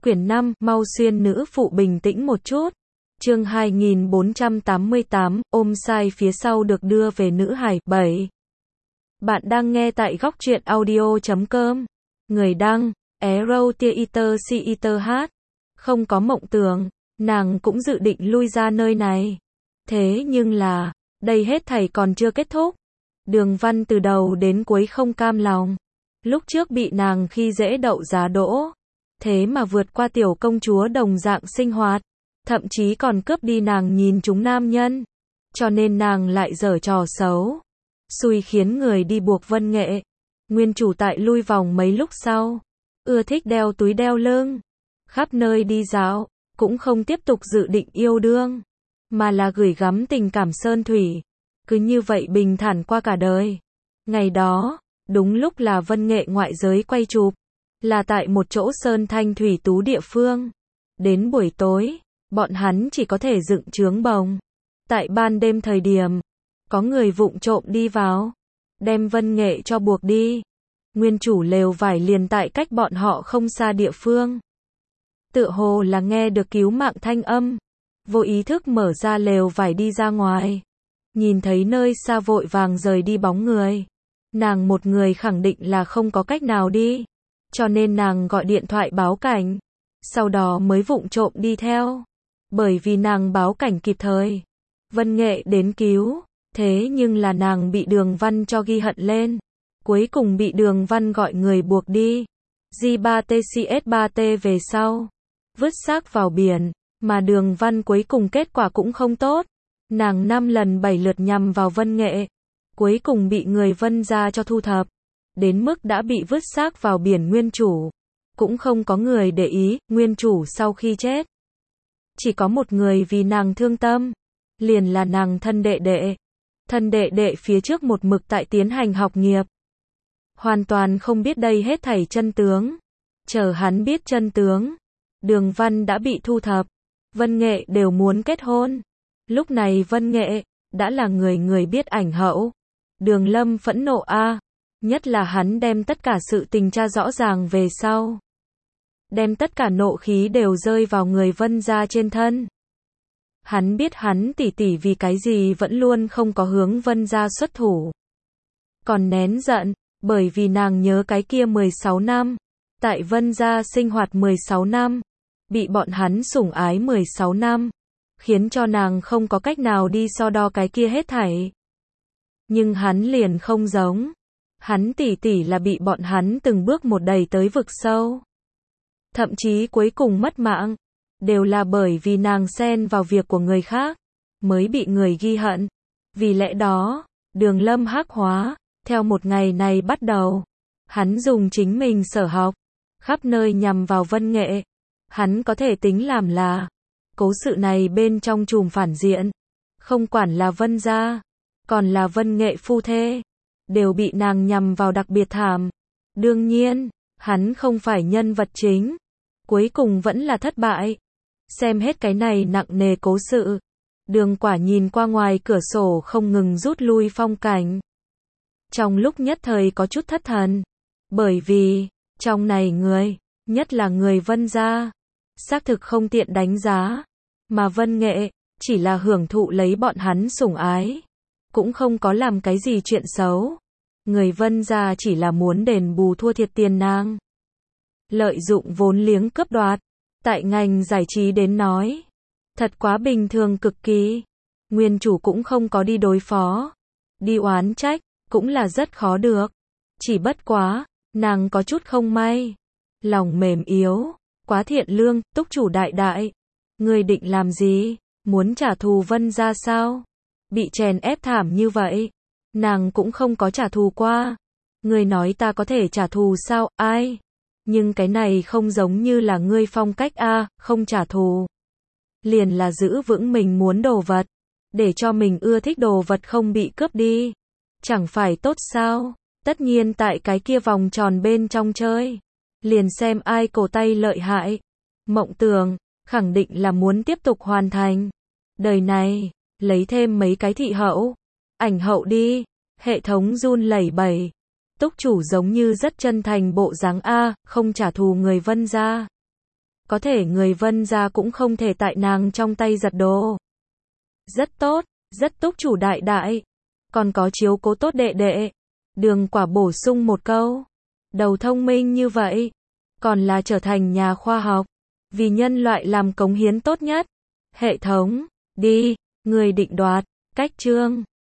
Quyển 5, mau xuyên nữ phụ bình tĩnh một chút. Chương 2488, ôm sai phía sau được đưa về nữ hải. 7. Bạn đang nghe tại góc truyện audio.com. Người đăng, Arrow Theater CETH. Không có mộng tưởng, nàng cũng dự định lui ra nơi này. Thế nhưng là, đây hết thảy còn chưa kết thúc. Đường Văn từ đầu đến cuối không cam lòng. Lúc trước bị nàng khi dễ đậu giá đỗ. Thế mà vượt qua tiểu công chúa đồng dạng sinh hoạt. Thậm chí còn cướp đi nàng nhìn chúng nam nhân. Cho nên nàng lại giở trò xấu. Xui khiến người đi buộc Vân Nghệ. Nguyên chủ tại lui vòng mấy lúc sau. Ưa thích đeo túi đeo lưng. Khắp nơi đi dạo. Cũng không tiếp tục dự định yêu đương. Mà là gửi gắm tình cảm sơn thủy. Cứ như vậy bình thản qua cả đời. Ngày đó, đúng lúc là Vân Nghệ ngoại giới quay chụp. Là tại một chỗ sơn thanh thủy tú địa phương. Đến buổi tối, bọn hắn chỉ có thể dựng trướng bồng. Tại ban đêm thời điểm, có người vụng trộm đi vào. Đem Vân Nghệ cho buộc đi. Nguyên chủ lều vải liền tại cách bọn họ không xa địa phương. Tựa hồ là nghe được cứu mạng thanh âm. Vô ý thức mở ra lều vải đi ra ngoài. Nhìn thấy nơi xa vội vàng rời đi bóng người. Nàng một người khẳng định là không có cách nào đi. Cho nên nàng gọi điện thoại báo cảnh. Sau đó mới vụng trộm đi theo. Bởi vì nàng báo cảnh kịp thời. Vân Nghệ đến cứu. Thế nhưng là nàng bị Đường Văn cho ghi hận lên. Cuối cùng bị Đường Văn gọi người buộc đi. J3TCS3T về sau. Vứt xác vào biển. Mà Đường Văn cuối cùng kết quả cũng không tốt. Nàng 5 lần 7 lượt nhằm vào Vân Nghệ. Cuối cùng bị người Vân gia cho thu thập. Đến mức đã bị vứt xác vào biển nguyên chủ. Cũng không có người để ý, nguyên chủ sau khi chết. Chỉ có một người vì nàng thương tâm. Liền là nàng thân đệ đệ. Thân đệ đệ phía trước một mực tại tiến hành học nghiệp. Hoàn toàn không biết đây hết thảy chân tướng. Chờ hắn biết chân tướng. Đường Văn đã bị thu thập. Vân Nghệ đều muốn kết hôn. Lúc này Vân Nghệ đã là người biết ảnh hậu. Đường Lâm phẫn nộ a. Nhất là hắn đem tất cả sự tình tra rõ ràng về sau. Đem tất cả nộ khí đều rơi vào người Vân gia trên thân. Hắn biết hắn tỷ tỷ vì cái gì vẫn luôn không có hướng Vân gia xuất thủ. Còn nén giận, bởi vì nàng nhớ cái kia 16 năm. Tại Vân gia sinh hoạt 16 năm. Bị bọn hắn sủng ái 16 năm. Khiến cho nàng không có cách nào đi so đo cái kia hết thảy. Nhưng hắn liền không giống. Hắn tỷ tỷ là bị bọn hắn từng bước một đẩy tới vực sâu. Thậm chí cuối cùng mất mạng. Đều là bởi vì nàng xen vào việc của người khác. Mới bị người ghi hận. Vì lẽ đó, Đường Lâm hắc hóa. Theo một ngày này bắt đầu. Hắn dùng chính mình sở học. Khắp nơi nhằm vào Vân Nghệ. Hắn có thể tính làm là. Cố sự này bên trong chùm phản diện. Không quản là Vân gia. Còn là Vân Nghệ phu thê. Đều bị nàng nhằm vào đặc biệt thảm. Đương nhiên, hắn không phải nhân vật chính. Cuối cùng vẫn là thất bại. Xem hết cái này nặng nề cố sự. Đường Quả nhìn qua ngoài cửa sổ không ngừng rút lui phong cảnh. Trong lúc nhất thời có chút thất thần. Bởi vì, trong này người, nhất là người Vân gia. Xác thực không tiện đánh giá. Mà Vân Nghệ, chỉ là hưởng thụ lấy bọn hắn sủng ái. Cũng không có làm cái gì chuyện xấu. Người Vân gia chỉ là muốn đền bù thua thiệt tiền nàng. Lợi dụng vốn liếng cướp đoạt. Tại ngành giải trí đến nói. Thật quá bình thường cực kỳ. Nguyên chủ cũng không có đi đối phó. Đi oán trách, cũng là rất khó được. Chỉ bất quá, nàng có chút không may. Lòng mềm yếu, quá thiện lương, túc chủ đại đại. Người định làm gì? Muốn trả thù Vân gia sao? Bị chèn ép thảm như vậy. Nàng cũng không có trả thù qua. Ngươi nói ta có thể trả thù sao? Ai? Nhưng cái này không giống như là ngươi phong cách a, không trả thù. Liền là giữ vững mình muốn đồ vật. Để cho mình ưa thích đồ vật không bị cướp đi. Chẳng phải tốt sao? Tất nhiên tại cái kia vòng tròn bên trong chơi. Liền xem ai cổ tay lợi hại. Mộng tưởng, khẳng định là muốn tiếp tục hoàn thành. Đời này, lấy thêm mấy cái thị hậu. Ảnh hậu đi. Hệ thống run lẩy bẩy. Túc chủ giống như rất chân thành bộ dáng a, không trả thù người Vân gia. Có thể người Vân gia cũng không thể tại nàng trong tay giật đồ. Rất tốt, rất túc chủ đại đại. Còn có chiếu cố tốt đệ đệ. Đường Quả bổ sung một câu. Đầu thông minh như vậy. Còn là trở thành nhà khoa học. Vì nhân loại làm cống hiến tốt nhất. Hệ thống. Đi. Người định đoạt. Cách chương.